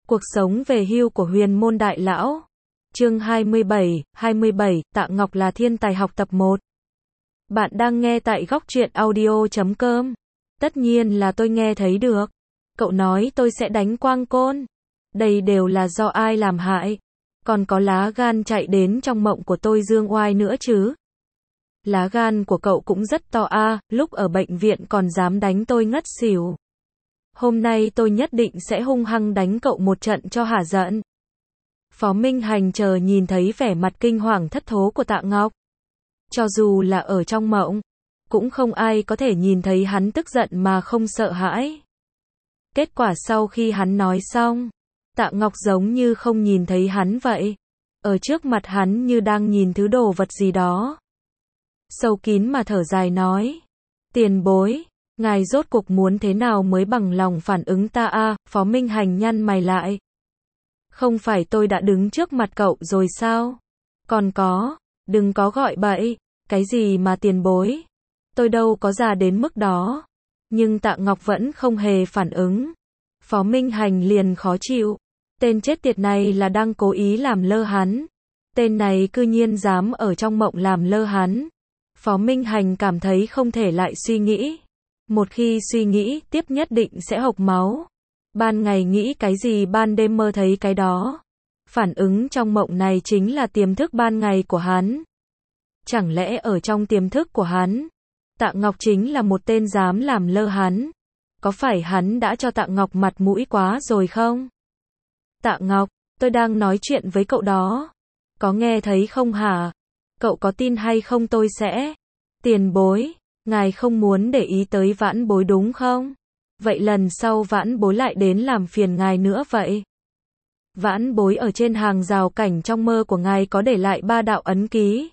Cuộc sống về hưu của huyền môn đại lão. Chương 27, Tạ Ngọc là thiên tài học tập 1. Bạn đang nghe tại góc truyện audio.com. Tất nhiên là tôi nghe thấy được. Cậu nói tôi sẽ đánh quang côn. Đây đều là do ai làm hại. Còn có lá gan chạy đến trong mộng của tôi dương oai nữa chứ. Lá gan của cậu cũng rất to a, lúc ở bệnh viện còn dám đánh tôi ngất xỉu. Hôm nay tôi nhất định sẽ hung hăng đánh cậu một trận cho hả giận. Phó Minh Hành chờ nhìn thấy vẻ mặt kinh hoàng thất thố của Tạ Ngọc. Cho dù là ở trong mộng, cũng không ai có thể nhìn thấy hắn tức giận mà không sợ hãi. Kết quả sau khi hắn nói xong, Tạ Ngọc giống như không nhìn thấy hắn vậy. Ở trước mặt hắn như đang nhìn thứ đồ vật gì đó. Sâu kín mà thở dài nói. Tiền bối, ngài rốt cuộc muốn thế nào mới bằng lòng phản ứng ta a? Phó Minh Hành nhăn mày lại. Không phải tôi đã đứng trước mặt cậu rồi sao? Còn có, đừng có gọi bậy, cái gì mà tiền bối? Tôi đâu có già đến mức đó. Nhưng Tạ Ngọc vẫn không hề phản ứng. Phó Minh Hành liền khó chịu. Tên chết tiệt này là đang cố ý làm lơ hắn. Tên này cư nhiên dám ở trong mộng làm lơ hắn. Phó Minh Hành cảm thấy không thể lại suy nghĩ. Một khi suy nghĩ, tiếp nhất định sẽ hộc máu. Ban ngày nghĩ cái gì ban đêm mơ thấy cái đó. Phản ứng trong mộng này chính là tiềm thức ban ngày của hắn. Chẳng lẽ ở trong tiềm thức của hắn, Tạ Ngọc chính là một tên dám làm lơ hắn? Có phải hắn đã cho Tạ Ngọc mặt mũi quá rồi không? Tạ Ngọc, tôi đang nói chuyện với cậu đó. Có nghe thấy không hả? Cậu có tin hay không tôi sẽ... Tiền bối, ngài không muốn để ý tới vãn bối đúng không? Vậy lần sau vãn bối lại đến làm phiền ngài nữa vậy. Vãn bối ở trên hàng rào cảnh trong mơ của ngài có để lại 3 đạo ấn ký.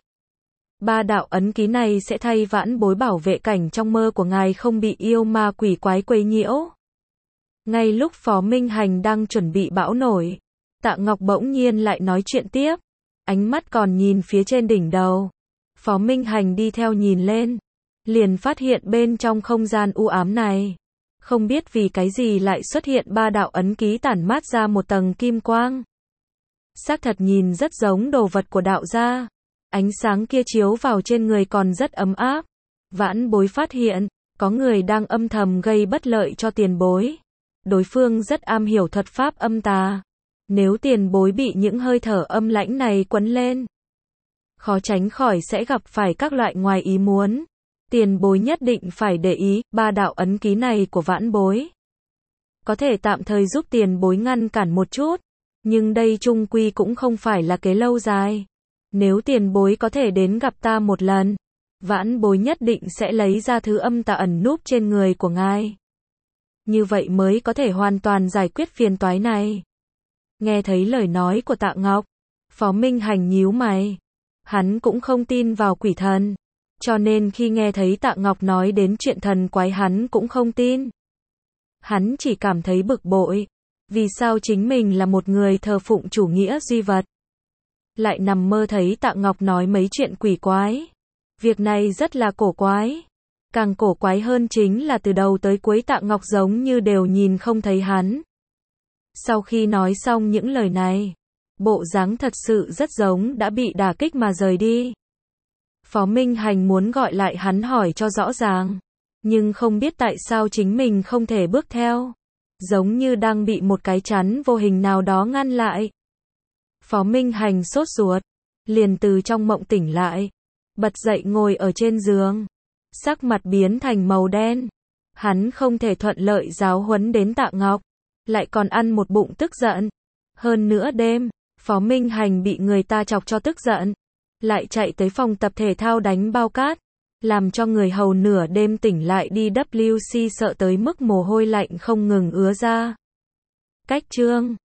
3 đạo ấn ký này sẽ thay vãn bối bảo vệ cảnh trong mơ của ngài không bị yêu ma quỷ quái quấy nhiễu. Ngay lúc Phó Minh Hành đang chuẩn bị bão nổi, Tạ Ngọc bỗng nhiên lại nói chuyện tiếp. Ánh mắt còn nhìn phía trên đỉnh đầu. Phó Minh Hành đi theo nhìn lên. Liền phát hiện bên trong không gian u ám này. Không biết vì cái gì lại xuất hiện 3 đạo ấn ký tản mát ra một tầng kim quang. Xác thật nhìn rất giống đồ vật của đạo gia. Ánh sáng kia chiếu vào trên người còn rất ấm áp. Vãn bối phát hiện, có người đang âm thầm gây bất lợi cho tiền bối. Đối phương rất am hiểu thuật pháp âm tà. Nếu tiền bối bị những hơi thở âm lãnh này quấn lên, khó tránh khỏi sẽ gặp phải các loại ngoài ý muốn. Tiền bối nhất định phải để ý, 3 đạo ấn ký này của vãn bối. Có thể tạm thời giúp tiền bối ngăn cản một chút, nhưng đây chung quy cũng không phải là kế lâu dài. Nếu tiền bối có thể đến gặp ta một lần, vãn bối nhất định sẽ lấy ra thứ âm tà ẩn núp trên người của ngài. Như vậy mới có thể hoàn toàn giải quyết phiền toái này. Nghe thấy lời nói của Tạ Ngọc, Phó Minh Hành nhíu mày. Hắn cũng không tin vào quỷ thần. Cho nên khi nghe thấy Tạ Ngọc nói đến chuyện thần quái hắn cũng không tin. Hắn chỉ cảm thấy bực bội. Vì sao chính mình là một người thờ phụng chủ nghĩa duy vật, lại nằm mơ thấy Tạ Ngọc nói mấy chuyện quỷ quái. Việc này rất là cổ quái. Càng cổ quái hơn chính là từ đầu tới cuối Tạ Ngọc giống như đều nhìn không thấy hắn. Sau khi nói xong những lời này, bộ dáng thật sự rất giống đã bị đả kích mà rời đi. Phó Minh Hành muốn gọi lại hắn hỏi cho rõ ràng, nhưng không biết tại sao chính mình không thể bước theo. Giống như đang bị một cái chắn vô hình nào đó ngăn lại. Phó Minh Hành sốt ruột, liền từ trong mộng tỉnh lại, bật dậy ngồi ở trên giường, sắc mặt biến thành màu đen. Hắn không thể thuận lợi giáo huấn đến Tạ Ngọc, lại còn ăn một bụng tức giận. Hơn nữa đêm, Phó Minh Hành bị người ta chọc cho tức giận, lại chạy tới phòng tập thể thao đánh bao cát, làm cho người hầu nửa đêm tỉnh lại đi WC sợ tới mức mồ hôi lạnh không ngừng ứa ra. Cách chương